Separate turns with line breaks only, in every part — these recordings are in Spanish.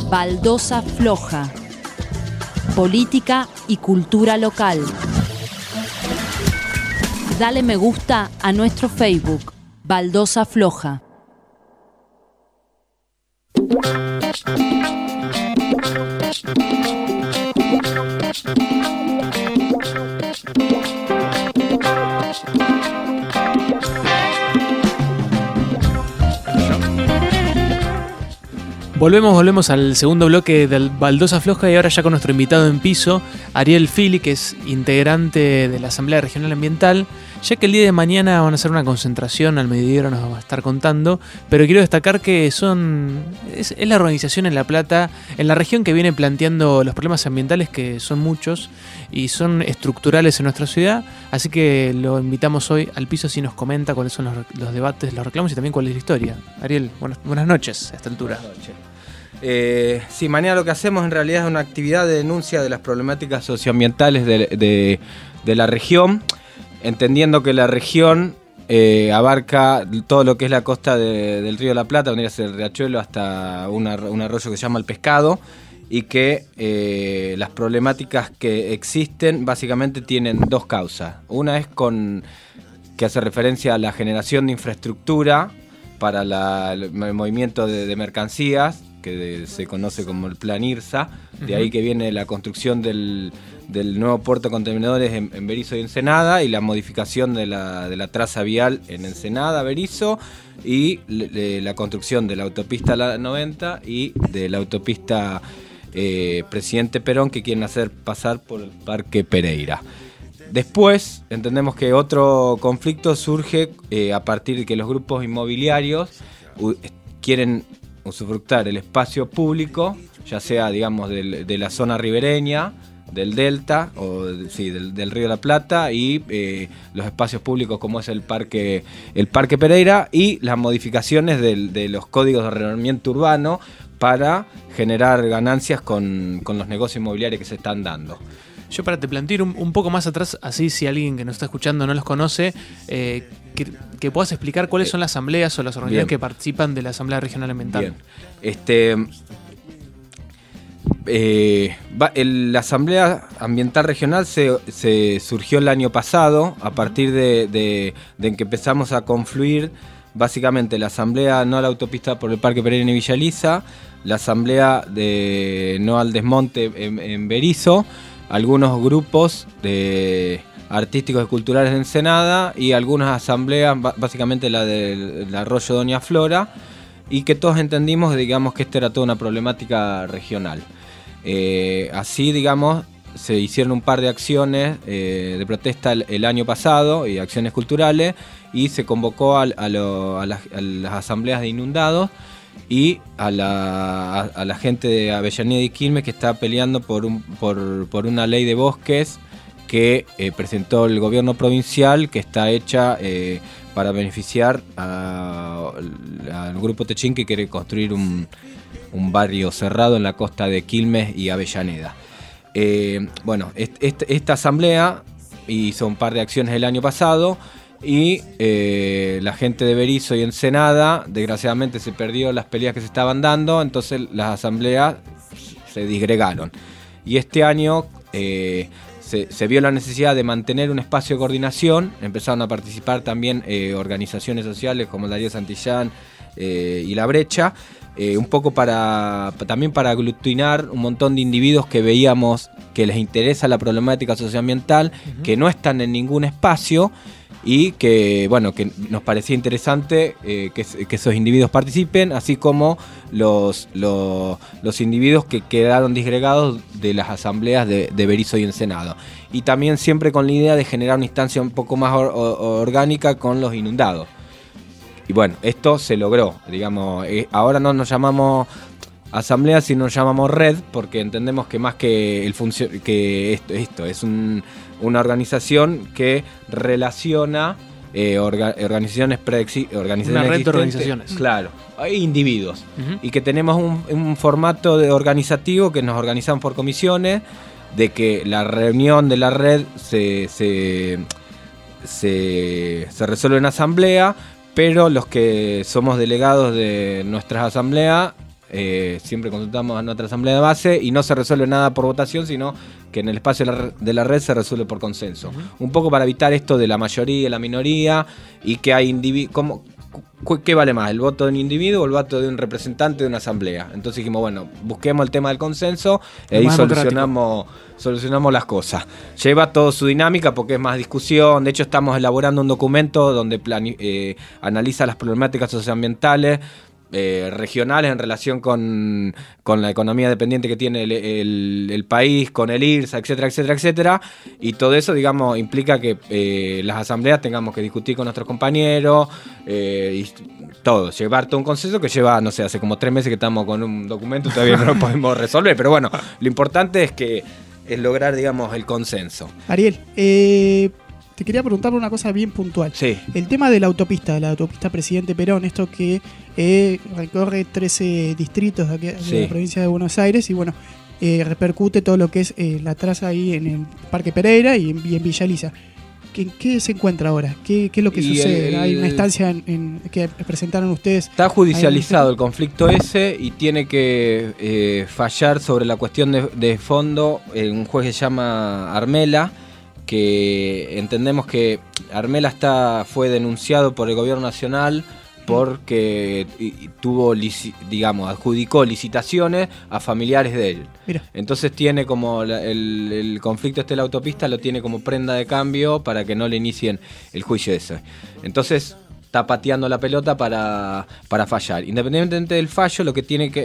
Baldosa Floja. Política y cultura local. Dale me gusta a nuestro Facebook, Baldosa Floja.
Volvemos al segundo bloque del Baldosa Floja y ahora ya con nuestro invitado en piso, Ariel Fili, que es integrante de la Asamblea Regional Ambiental, ya que el día de mañana van a hacer una concentración, al mediodía nos va a estar contando, pero quiero destacar que es la organización en La Plata, en la región que viene planteando los problemas ambientales, que son muchos y son estructurales en nuestra ciudad, así que lo invitamos hoy al piso si nos comenta cuáles son los debates, los reclamos y también cuál es la historia. Ariel, buenas noches a esta altura.
Buenas noches. Sí, mañana lo que hacemos en realidad es una actividad de denuncia de las problemáticas socioambientales de la región, entendiendo que la región abarca todo lo que es la costa del río de la Plata, vendría a ser el Riachuelo hasta un arroyo que se llama El Pescado, y que las problemáticas que existen básicamente tienen dos causas. Una es que hace referencia a la generación de infraestructura para el movimiento de mercancías, que se conoce como el Plan IRSA, de ahí que viene la construcción del nuevo puerto de contenedores en Berisso y Ensenada, y la modificación de la traza vial en Ensenada, Berisso, y la construcción de la autopista La 90 y de la autopista Presidente Perón, que quieren hacer pasar por el Parque Pereira. Después entendemos que otro conflicto surge a partir de que los grupos inmobiliarios quieren usufructar el espacio público, ya sea digamos de la zona ribereña, del delta o del río de la Plata, y los espacios públicos como es el Parque Pereira, y las modificaciones de los códigos de ordenamiento urbano para generar ganancias con los negocios inmobiliarios que se están dando.
Yo para te plantear un poco más atrás, así si alguien que nos está escuchando no los conoce, que puedas explicar cuáles son las asambleas o las organizaciones que participan de la Asamblea Regional Ambiental.
Bien. La Asamblea Ambiental Regional se surgió el año pasado, a partir de que empezamos a confluir básicamente la Asamblea No a la Autopista por el Parque Pereira y Villa Elisa, la Asamblea de No al Desmonte en Berisso, algunos grupos artísticos y culturales de Ensenada y algunas asambleas, básicamente la del Arroyo Doña Flora, y que todos entendimos, digamos, que esta era toda una problemática regional. Así, digamos, se hicieron un par de acciones de protesta el año pasado y acciones culturales, y se convocó a las asambleas de inundados y a la gente de Avellaneda y Quilmes, que está peleando por una ley de bosques que presentó el gobierno provincial, que está hecha para beneficiar al grupo Techín, que quiere construir un barrio cerrado en la costa de Quilmes y Avellaneda. Esta asamblea hizo un par de acciones el año pasado, y la gente de Berisso y Ensenada desgraciadamente se perdió las peleas que se estaban dando, entonces las asambleas se disgregaron, y este año se vio la necesidad de mantener un espacio de coordinación. Empezaron a participar también organizaciones sociales como Darío Santillán y La Brecha, un poco también para aglutinar un montón de individuos que veíamos que les interesa la problemática socioambiental, que no están en ningún espacio, y que nos parecía interesante que esos individuos participen, así como los individuos que quedaron disgregados de las asambleas de Berisso y Ensenado. Y también siempre con la idea de generar una instancia un poco más orgánica con los inundados. Y bueno, esto se logró, digamos. Ahora no nos llamamos asamblea, sino nos llamamos red, porque entendemos que más que esto es una organización que relaciona organizaciones
una red de organizaciones,
claro, individuos, y que tenemos un formato organizativo que nos organizamos por comisiones, de que la reunión de la red se resuelve en asamblea, pero los que somos delegados de nuestras asambleas siempre consultamos a nuestra asamblea de base y no se resuelve nada por votación, sino que en el espacio de la red se resuelve por consenso. Un poco para evitar esto de la mayoría y la minoría, y que hay individuos. ¿Qué vale más? ¿El voto de un individuo o el voto de un representante de una asamblea? Entonces dijimos, bueno, busquemos el tema del consenso y ahí solucionamos las cosas. Lleva toda su dinámica porque es más discusión. De hecho, estamos elaborando un documento donde analiza las problemáticas socioambientales regionales en relación con la economía dependiente que tiene el país, con el IRSA, etcétera, etcétera, etcétera. Y todo eso, digamos, implica que las asambleas tengamos que discutir con nuestros compañeros y todo, llevar todo un consenso que lleva, no sé, hace como 3 meses que estamos con un documento, todavía no lo podemos resolver, pero bueno, lo importante es lograr, digamos, el consenso.
Ariel, te quería preguntar por una cosa bien puntual.
Sí.
El tema de la autopista Presidente Perón, esto que recorre 13 distritos de la provincia de Buenos Aires y bueno, repercute todo lo que es la traza ahí en el Parque Pereira y en Villa Elisa. ¿Qué se encuentra ahora? ¿Qué es lo que sucede? Hay una instancia que presentaron ustedes.
Está judicializado el conflicto ese y tiene que fallar sobre la cuestión de fondo un juez que se llama Armela, que entendemos que Armela fue denunciado por el gobierno nacional porque adjudicó licitaciones a familiares de él. Mira. Entonces tiene como el conflicto de la autopista, lo tiene como prenda de cambio para que no le inicien el juicio ese. Entonces está pateando la pelota para fallar. Independientemente del fallo, lo que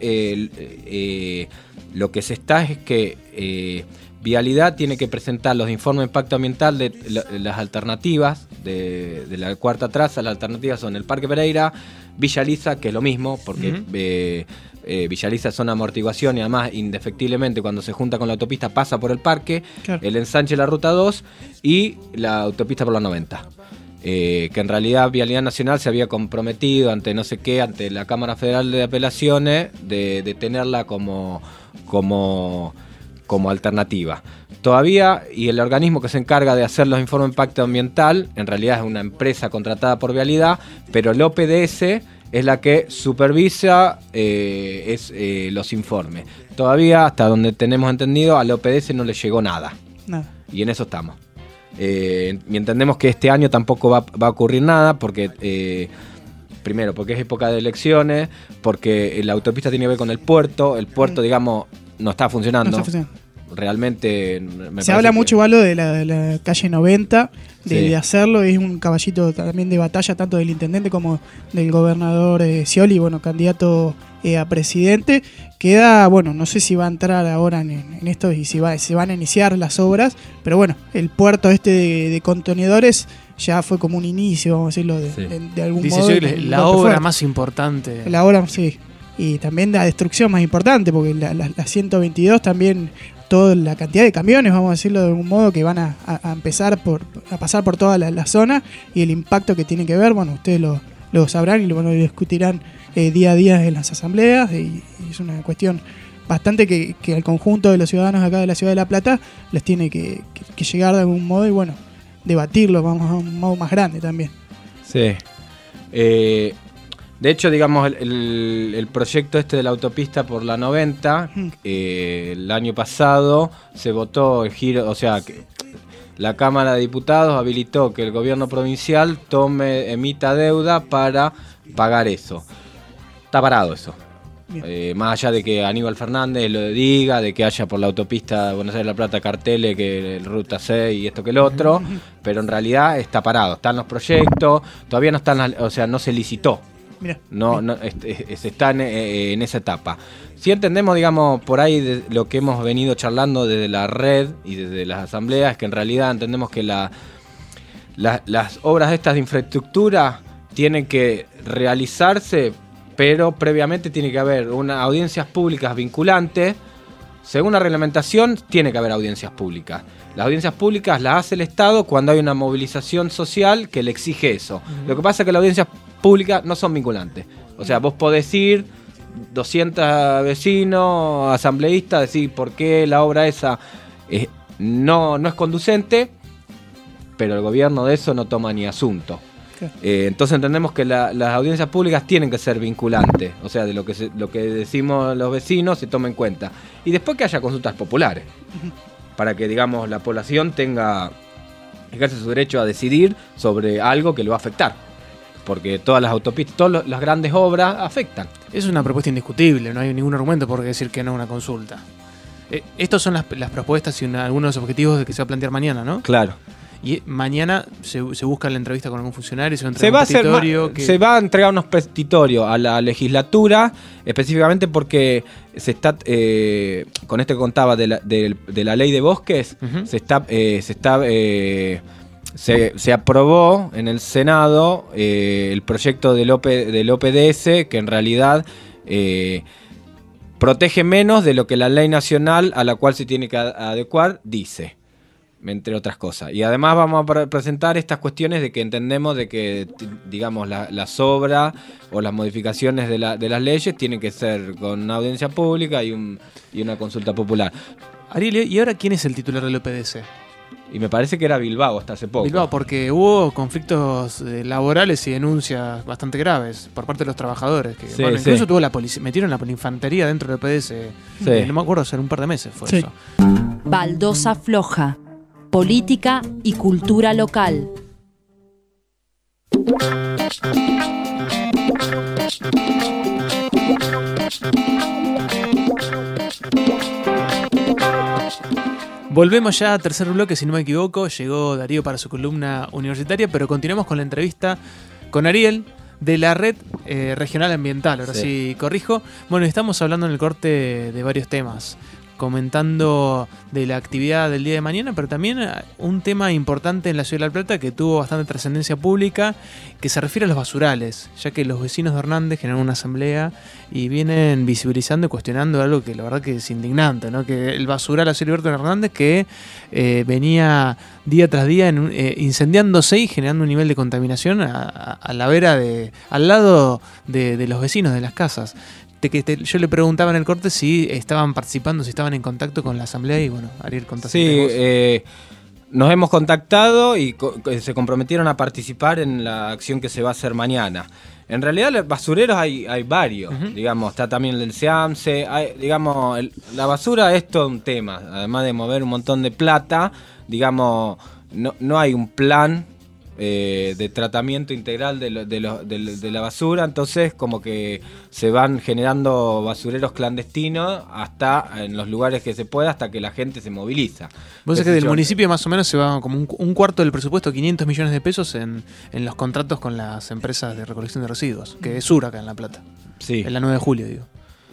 se está es que Vialidad tiene que presentar los informes de impacto ambiental de las alternativas de la cuarta traza. Las alternativas son el Parque Pereira, Villa Elisa, que es lo mismo, porque Villa Elisa es zona de amortiguación y además indefectiblemente cuando se junta con la autopista pasa por el parque, claro. El ensanche de la Ruta 2 y la autopista por la 90. Que en realidad Vialidad Nacional se había comprometido ante no sé qué, ante la Cámara Federal de Apelaciones, de tenerla como alternativa. Todavía, y el organismo que se encarga de hacer los informes de impacto ambiental, en realidad es una empresa contratada por Vialidad, pero el OPDS es la que supervisa los informes. Todavía, hasta donde tenemos entendido, al OPDS no le llegó nada. Y en eso estamos. Y entendemos que este año tampoco va a ocurrir nada, porque primero, porque es época de elecciones, porque la autopista tiene que ver con el puerto, digamos, no está funcionando. Realmente
se habla mucho igual de la calle 90, de hacerlo, es un caballito también de batalla tanto del intendente como del gobernador Scioli, bueno, candidato a presidente. Queda, bueno, no sé si va a entrar ahora en esto y si se van a iniciar las obras, pero bueno, el puerto de contenedores ya fue como un inicio, vamos a decirlo, de algún modo.
La obra más importante.
La obra, sí. Y también la destrucción más importante, porque la 122 también, toda la cantidad de camiones, vamos a decirlo de algún modo, que van a empezar a pasar por toda la zona y el impacto que tiene que ver, bueno, ustedes lo sabrán y lo discutirán día a día en las asambleas y es una cuestión bastante que al conjunto de los ciudadanos acá de la Ciudad de La Plata les tiene que llegar de algún modo y bueno, debatirlo, vamos a un modo más grande también.
Sí. De hecho, digamos, el proyecto de la autopista por la 90, el año pasado se votó el giro, o sea, que la Cámara de Diputados habilitó que el gobierno provincial emita deuda para pagar eso. Está parado eso. Más allá de que Aníbal Fernández lo diga, de que haya por la autopista Buenos Aires-La Plata carteles, que el Ruta 6 y esto que el otro, pero en realidad está parado. Están los proyectos, todavía no están, o sea, no se licitó.
Mirá.
Se está en esa etapa. Si entendemos, digamos, por ahí de lo que hemos venido charlando desde la red y desde las asambleas, que en realidad entendemos que las obras estas de infraestructura tienen que realizarse, pero previamente tiene que haber audiencias públicas vinculantes. Según la reglamentación, tiene que haber audiencias públicas. Las audiencias públicas las hace el Estado cuando hay una movilización social que le exige eso. Lo que pasa es que las audiencias públicas no son vinculantes. O sea, vos podés ir, 200 vecinos, asambleístas, decir por qué la obra esa no es conducente, pero el gobierno de eso no toma ni asunto.
Claro.
Entonces entendemos que las audiencias públicas tienen que ser vinculantes, o sea, de lo que decimos los vecinos se tome en cuenta. Y después que haya consultas populares, para que, digamos, la población ejerce su derecho a decidir sobre algo que lo va a afectar. Porque todas las autopistas, todas las grandes obras afectan.
Es una propuesta indiscutible, no hay ningún argumento por qué decir que no a una consulta. Estas son las propuestas y algunos de los objetivos de que se va a plantear mañana, ¿no?
Claro.
Y mañana se busca la entrevista con algún funcionario, se va a
Se va a entregar unos petitorios a la legislatura, específicamente porque se está, con esto que contaba de la ley de bosques,
Uh-huh.
Se aprobó en el Senado el proyecto del OPDS, que en realidad protege menos de lo que la ley nacional a la cual se tiene que adecuar dice, entre otras cosas. Y además vamos a presentar estas cuestiones de que entendemos de que, digamos, las obras o las modificaciones de las leyes tienen que ser con una audiencia pública y una consulta popular.
Ariel, ¿y ahora quién es el titular del OPDS?
Y me parece que era Bilbao hasta hace poco.
Bilbao, porque hubo conflictos laborales y denuncias bastante graves por parte de los trabajadores. Que,
Sí,
bueno,
sí.
incluso tuvo la policía, metieron la infantería dentro del OPDS. No me acuerdo, hace un par de meses fue
Sí.
eso.
Baldosa Floja. Política y cultura local.
Volvemos ya a tercer bloque, si no me equivoco. Llegó Darío para su columna universitaria, pero continuamos con la entrevista con Ariel de la Red Regional Ambiental. Ahora sí corrijo. Bueno, estamos hablando en el corte de varios temas, comentando de la actividad del día de mañana, pero también un tema importante en la ciudad de La Plata que tuvo bastante trascendencia pública, que se refiere a los basurales, ya que los vecinos de Hernández generaron una asamblea y vienen visibilizando y cuestionando algo que la verdad que es indignante, ¿no? Que el basural a cielo abierto en Hernández que venía día tras día incendiándose y generando un nivel de contaminación a la vera al lado de los vecinos de las casas. Yo le preguntaba en el corte si estaban participando, si estaban en contacto con la asamblea y bueno, Ariel, contaste.
Sí, nos hemos contactado y se comprometieron a participar en la acción que se va a hacer mañana. En realidad los basureros hay varios,
Uh-huh.
digamos, está también el del SEAMSE, digamos, la basura es todo un tema, además de mover un montón de plata, digamos, no hay un plan de tratamiento integral de la basura, entonces como que se van generando basureros clandestinos hasta en los lugares que se pueda, hasta que la gente se moviliza.
Vos sabés que del municipio más o menos se va como un cuarto del presupuesto, 500 millones de pesos en los contratos con las empresas de recolección de residuos, que es Sur acá en La Plata,
Sí.
en la 9 de julio, digo.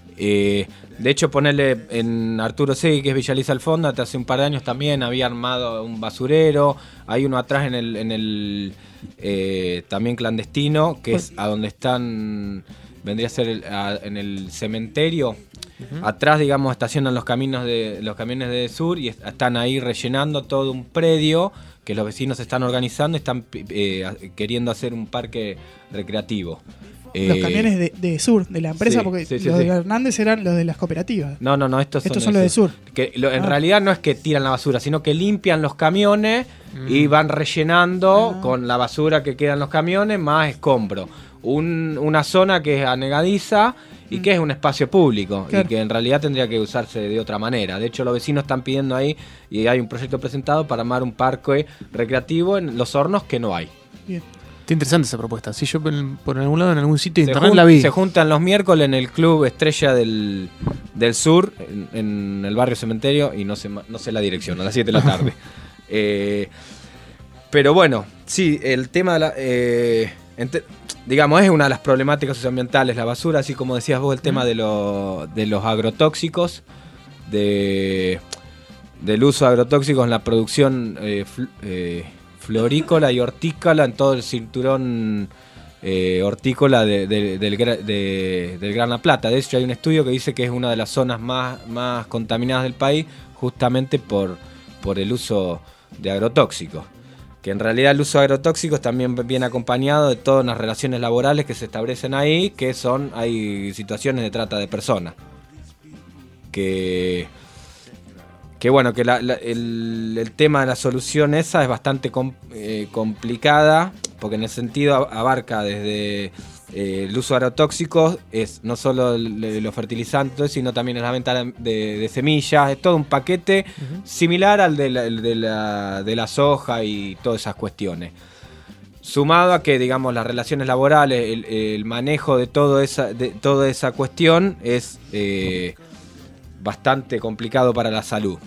De hecho, ponerle en Arturo Segui, que es Villaliza Alfonda, hace un par de años también había armado un basurero. Hay uno atrás en el también clandestino, que es a donde están, vendría a ser en el cementerio. Uh-huh. Atrás, digamos, estacionan los camiones de Sur y están ahí rellenando todo un predio que los vecinos están organizando y están queriendo hacer un parque recreativo.
Los camiones de Sur, de la empresa,
sí,
porque
sí,
los de Hernández eran los de las cooperativas.
No, estos
son los de Sur.
Que en realidad no es que tiran la basura, sino que limpian los camiones y van rellenando con la basura que queda en los camiones, más escombro. Una zona que es anegadiza y que es un espacio público, claro, y que en realidad tendría que usarse de otra manera. De hecho, los vecinos están pidiendo ahí, y hay un proyecto presentado para armar un parque recreativo en Los Hornos, que no hay.
Bien. Está interesante esa propuesta. Si yo por algún lado, en algún sitio de internet la vi.
Se juntan los miércoles en el Club Estrella del Sur, en el barrio Cementerio, y no sé la dirección, a las 7 de la tarde. Pero bueno, sí, el tema de la... digamos, es una de las problemáticas socioambientales, la basura, así como decías vos, el tema de los agrotóxicos, del uso de agrotóxicos en la producción florícola y hortícola, en todo el cinturón hortícola del Gran La Plata. De hecho, hay un estudio que dice que es una de las zonas más contaminadas del país, justamente por el uso de agrotóxicos. Que en realidad el uso de agrotóxicos también viene acompañado de todas las relaciones laborales que se establecen ahí, hay situaciones de trata de personas. Que bueno, que el tema de la solución esa es bastante complicada, porque en el sentido abarca desde el uso de agrotóxicos, es no solo los fertilizantes, sino también la venta de semillas, es todo un paquete similar al de la soja y todas esas cuestiones. Sumado a que, digamos, las relaciones laborales, el manejo de toda esa cuestión es bastante complicado para la salud.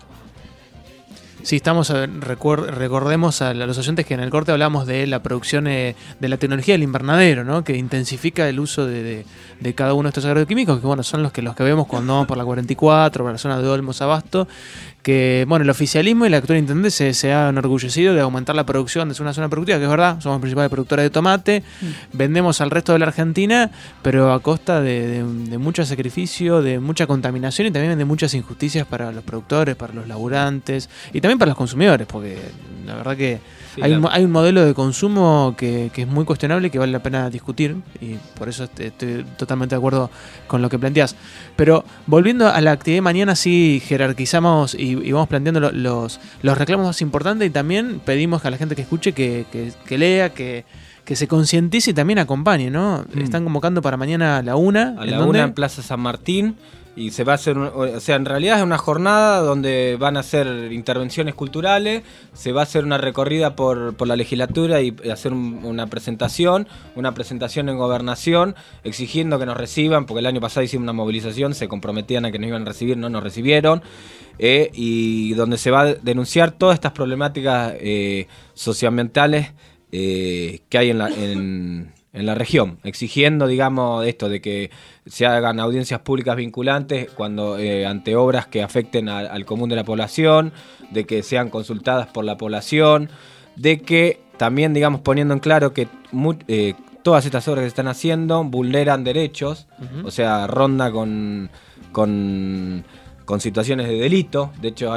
Sí, recordemos a los oyentes que en el corte hablamos de la producción de la tecnología del invernadero, ¿no? Que intensifica el uso de cada uno de estos agroquímicos, que bueno, son los que vemos cuando vamos por la 44, por la zona de Olmos, Abasto, que bueno, el oficialismo y el actual intendente se ha enorgullecido de aumentar la producción de una zona productiva, que es verdad, somos principales productores de tomate, vendemos al resto de la Argentina, pero a costa de mucho sacrificio, de mucha contaminación y también de muchas injusticias para los productores, para los laburantes y también para los consumidores, porque la verdad que sí, hay un modelo de consumo que es muy cuestionable y que vale la pena discutir, y por eso estoy totalmente de acuerdo con lo que planteás. Pero volviendo a la actividad de mañana, sí jerarquizamos y vamos planteando los reclamos más importantes, y también pedimos a la gente que escuche que lea, que se concientice y también acompañe, ¿no? Están convocando para mañana a la 1.
A la 1 en Plaza San Martín. Y se va a hacer, o sea, en realidad es una jornada donde van a hacer intervenciones culturales, se va a hacer una recorrida por la legislatura y hacer una presentación en Gobernación, exigiendo que nos reciban, porque el año pasado hicimos una movilización, se comprometían a que nos iban a recibir, no nos recibieron, y donde se va a denunciar todas estas problemáticas socioambientales que hay en la región, exigiendo, digamos, esto de que se hagan audiencias públicas vinculantes cuando ante obras que afecten al común de la población, de que sean consultadas por la población, de que también, digamos, poniendo en claro que todas estas obras que se están haciendo vulneran derechos, o sea, ronda con situaciones de delito. De hecho,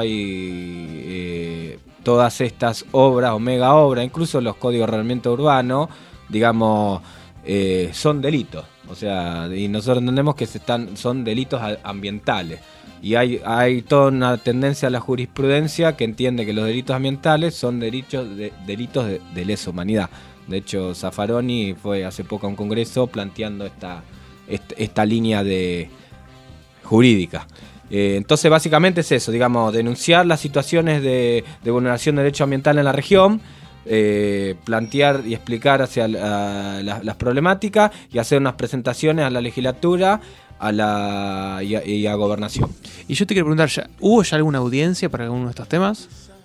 hay todas estas obras o mega obras, incluso los códigos de ordenamiento urbano, digamos, son delitos. O sea, y nosotros entendemos que son delitos ambientales. Y hay toda una tendencia a la jurisprudencia que entiende que los delitos ambientales son delitos de lesa humanidad. De hecho, Zaffaroni fue hace poco a un congreso planteando esta línea jurídica. Entonces, básicamente es eso, digamos, denunciar las situaciones de vulneración de derecho ambiental en la región, plantear y explicar hacia las problemáticas y hacer unas presentaciones a la legislatura y a Gobernación.
Y yo te quiero preguntar, ¿hubo ya alguna audiencia para alguno de estos temas?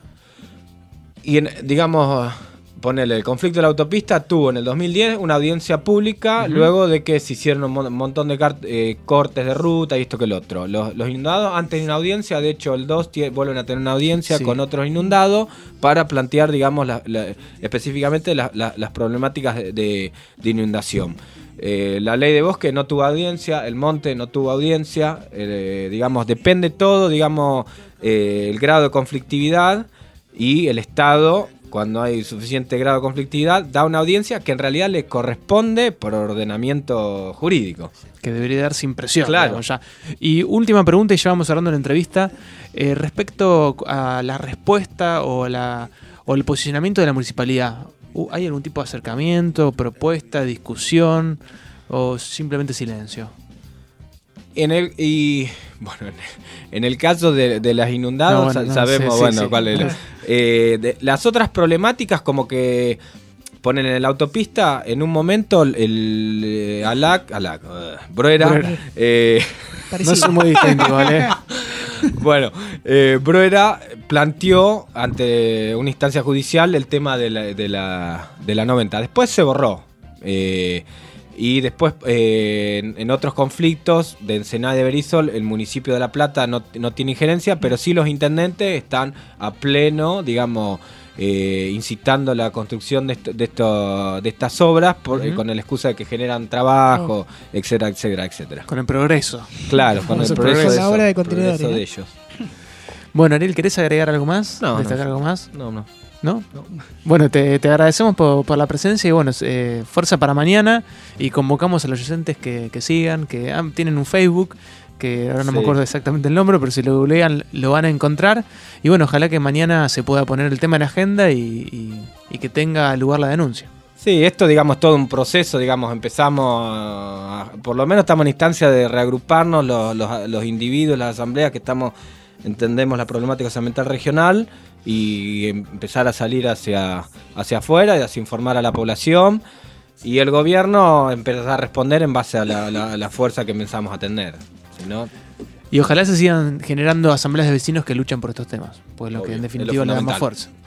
Y digamos, ponele, el conflicto de la autopista tuvo en el 2010 una audiencia pública, luego de que se hicieron un montón de cortes de ruta y esto que el otro. Los inundados, antes de una audiencia, de hecho el 2 vuelven a tener una audiencia con otros inundados para plantear, digamos, específicamente las problemáticas de inundación. La ley de bosque no tuvo audiencia, el monte no tuvo audiencia, digamos, depende todo, digamos, el grado de conflictividad, y el Estado, cuando hay suficiente grado de conflictividad, da una audiencia que en realidad le corresponde por ordenamiento jurídico.
Que debería dar sin presión.
Claro.
Digamos, ya. Y última pregunta, y ya vamos cerrando la entrevista, respecto a la respuesta o el posicionamiento de la municipalidad. ¿Hay algún tipo de acercamiento, propuesta, discusión o simplemente silencio? En
el caso de las inundados, sabemos cuál es. Las otras problemáticas, como que ponen en la autopista, en un momento Broera.
No son muy distintos, ¿vale?
Bueno, Broera planteó ante una instancia judicial el tema de la 90. Después se borró. Y después, en otros conflictos de Ensenada y de Berisso, el municipio de La Plata no tiene injerencia, pero sí los intendentes están a pleno, digamos, incitando la construcción de estas obras con la excusa de que generan trabajo, etcétera, etcétera, etcétera.
Con el progreso.
Claro, con el progreso
de la obra de contenedores,
de ellos.
Bueno, Ariel, ¿querés agregar algo más? ¿Destacar algo más?
No.
¿No? Bueno, te agradecemos por la presencia y bueno, fuerza para mañana, y convocamos a los oyentes que sigan, que tienen un Facebook, que ahora no me acuerdo exactamente el nombre, pero si lo googlean lo van a encontrar, y bueno, ojalá que mañana se pueda poner el tema en la agenda y que tenga lugar la denuncia.
Sí, esto, digamos, todo un proceso, digamos, por lo menos estamos en instancia de reagruparnos los individuos, las asambleas que entendemos la problemática ambiental regional y empezar a salir hacia afuera y hacia informar a la población y el gobierno empezar a responder en base a la fuerza que pensamos a tener. Si no,
Y ojalá se sigan generando asambleas de vecinos que luchan por estos temas, pues lo que
obvio,
en
es lo
definitiva le da más
fundamental.
fuerza.